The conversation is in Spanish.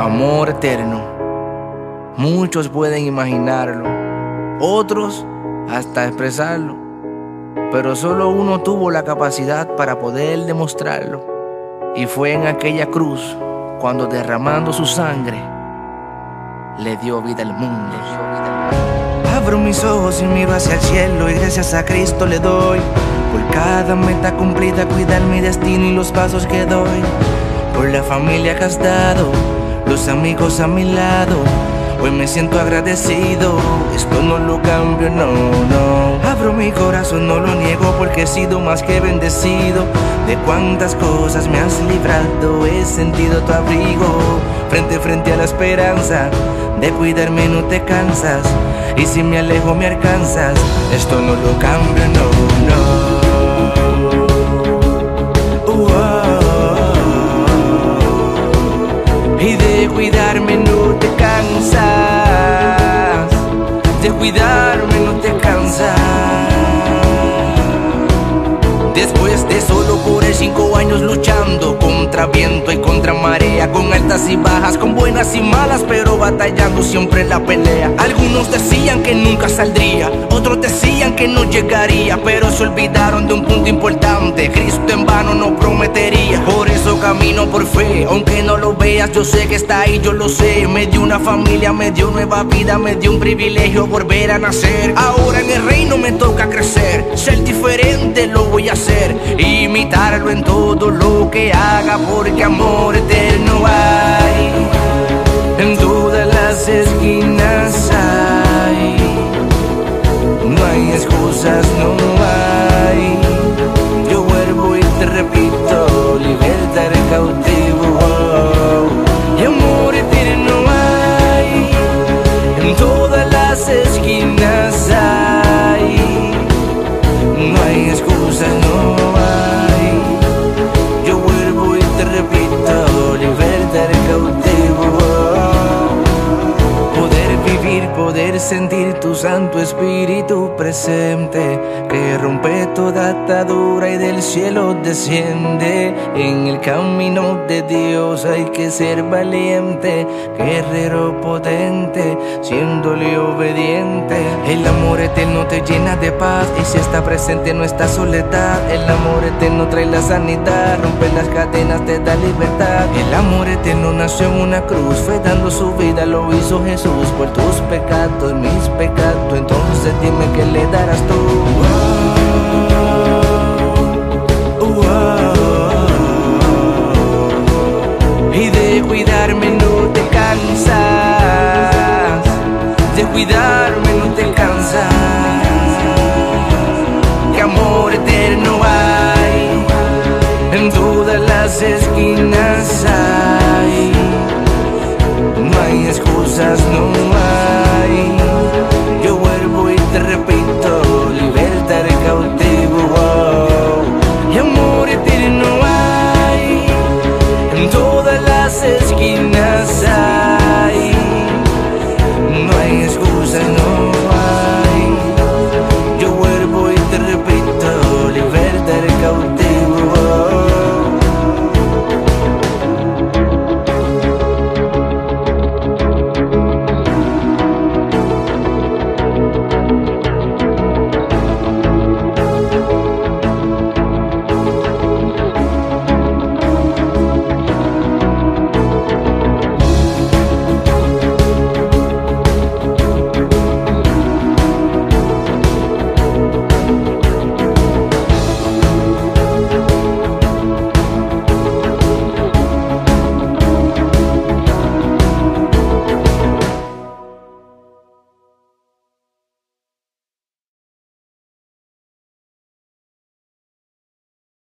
Amor eterno. Muchos pueden imaginarlo, otros hasta expresarlo, pero solo uno tuvo la capacidad para poder demostrarlo, y fue en aquella cruz cuando, derramando su sangre, le dio vida al mundo. Abro mis ojos y miro hacia el cielo y gracias a Cristo le doy por cada meta cumplida, cuidar mi destino y los pasos que doy, por la familia que has dado, los amigos a mi lado. Hoy me siento agradecido, esto no lo cambio, no, no. Abro mi corazón, no lo niego, porque he sido más que bendecido. De cuántas cosas me has librado, he sentido tu abrigo. Frente a la esperanza, de cuidarme no te cansas, y si me alejo me alcanzas. Esto no lo cambio, no, no. Y de cuidarme no te cansas, de cuidarme no te cansas. Después de solo por 5 años luchando contra viento y contra marea, con altas y bajas, con buenas y malas, pero batallando siempre en la pelea. Algunos decían que nunca saldría, otros decían que no llegaría, pero se olvidaron de un punto importante: Cristo en vano no prometería. Por eso camino por fe, aunque no lo veas, yo sé que está ahí, yo lo sé. Me dio una familia, me dio nueva vida, me dio un privilegio volver a nacer. Ahora en el reino me toca crecer, ser diferente lo voy a hacer, imitarlo en todo lo que haga, porque amor eterno hay en todas las esquinas hay. No hay excusas, no hay. Yo vuelvo y te repito, libertad el cautivo. Y amor eterno hay en todas las esquinas hay. No hay excusas, no hay. Yo vuelvo y te repito, libertad el cautivo. Poder vivir, poder sentir tu Santo Espíritu presente, que rompe toda atadura y del cielo desciende. En el camino de Dios hay que ser valiente, guerrero potente, siéndole obediente. El amor eterno te llena de paz, y si está presente no está soledad. El amor eterno trae la sanidad, rompe las cadenas, te da libertad. El amor eterno nació en una cruz, fue dando su vida, lo hizo Jesús por tus pecados, mis pecados. Entonces dime qué le darás tú. Y de cuidarme no te cansas, de cuidarme no te cansas. Que amor eterno hay en todas las esquinas.